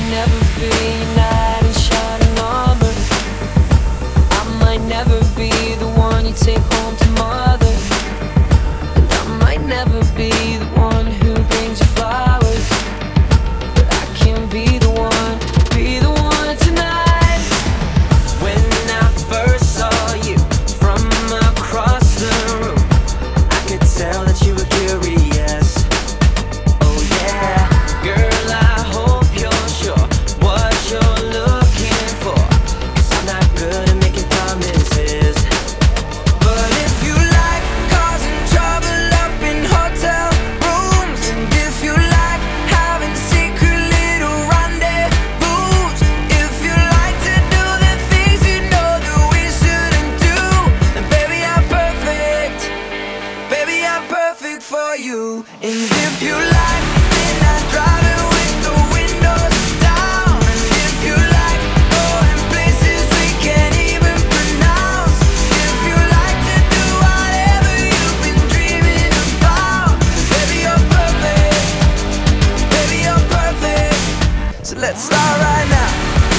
never be your knight in shining armor. I might never be the one you take home to mother. And I might never be the one who brings you flowers, but I can be the one tonight. When I first saw you from across the room, I could tell that you were curious. Oh yeah, girl, I hope you're sure what you're looking for, 'cause I'm not good at making promises. But if you like causing trouble up in hotel rooms, and if you like having secret little rendezvous, if you like to do the things you know that we shouldn't do, then baby, I'm perfect. Baby, I'm perfect for you. And if you like midnight driving with the windows down, and if you like going places we can't even pronounce, if you like to do whatever you've been dreaming about, baby, you're perfect. Baby, you're perfect. So let's start right now.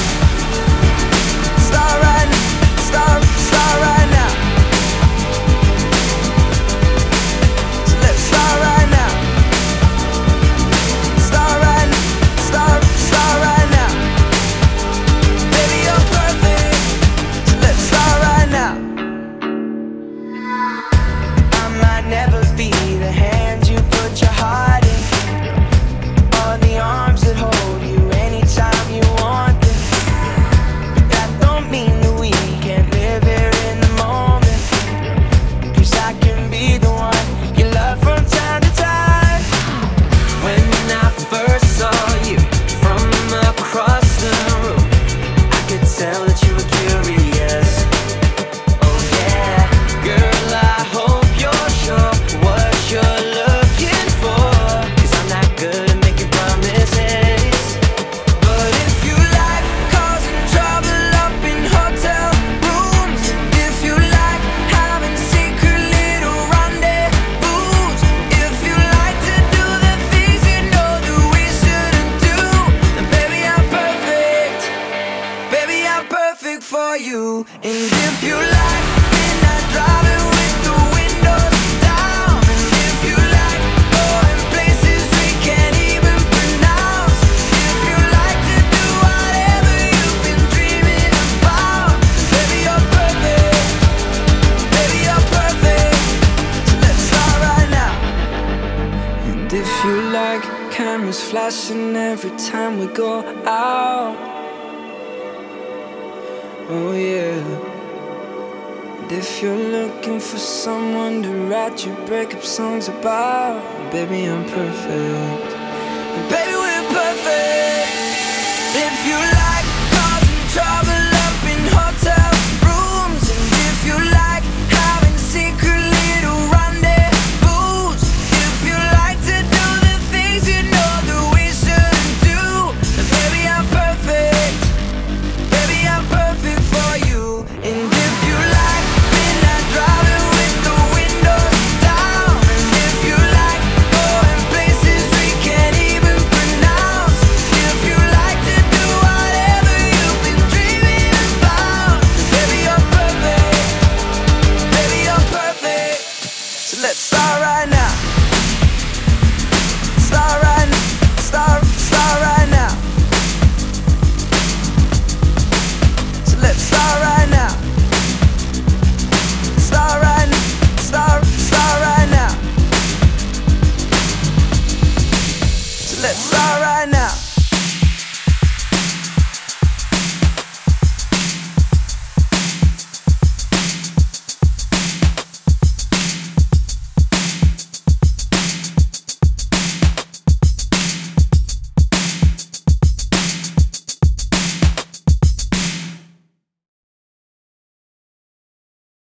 Start right now. Start right now. So let's start right now. Start right now. Start right now. Baby, you're perfect. So let's start right now. I might never be the hand you put your heart in, or the arms that hold you anytime you want them. But that don't mean that we can't live here in the moment, 'cause I can be the one you love from time to time. When I first saw you from across the room, I could tell that you were curious. Oh yeah, girl, I hope you're sure what you're looking for, 'cause I'm not good at making promises. But if you like causing trouble up in hotel rooms, and if you like having secret little rendezvous, if you like to do the things you know that we shouldn't do, then baby, I'm perfect. Baby, I'm perfect for you. And if you like midnight driving with the windows down, and if you like going places we can't even pronounce, if you like to do whatever you've been dreaming about, baby, you're perfect. Baby, you're perfect. So let's start right now. And if you like cameras flashing every time we go out, oh yeah. And if you're looking for someone to write your breakup songs about, baby, I'm perfect. And baby,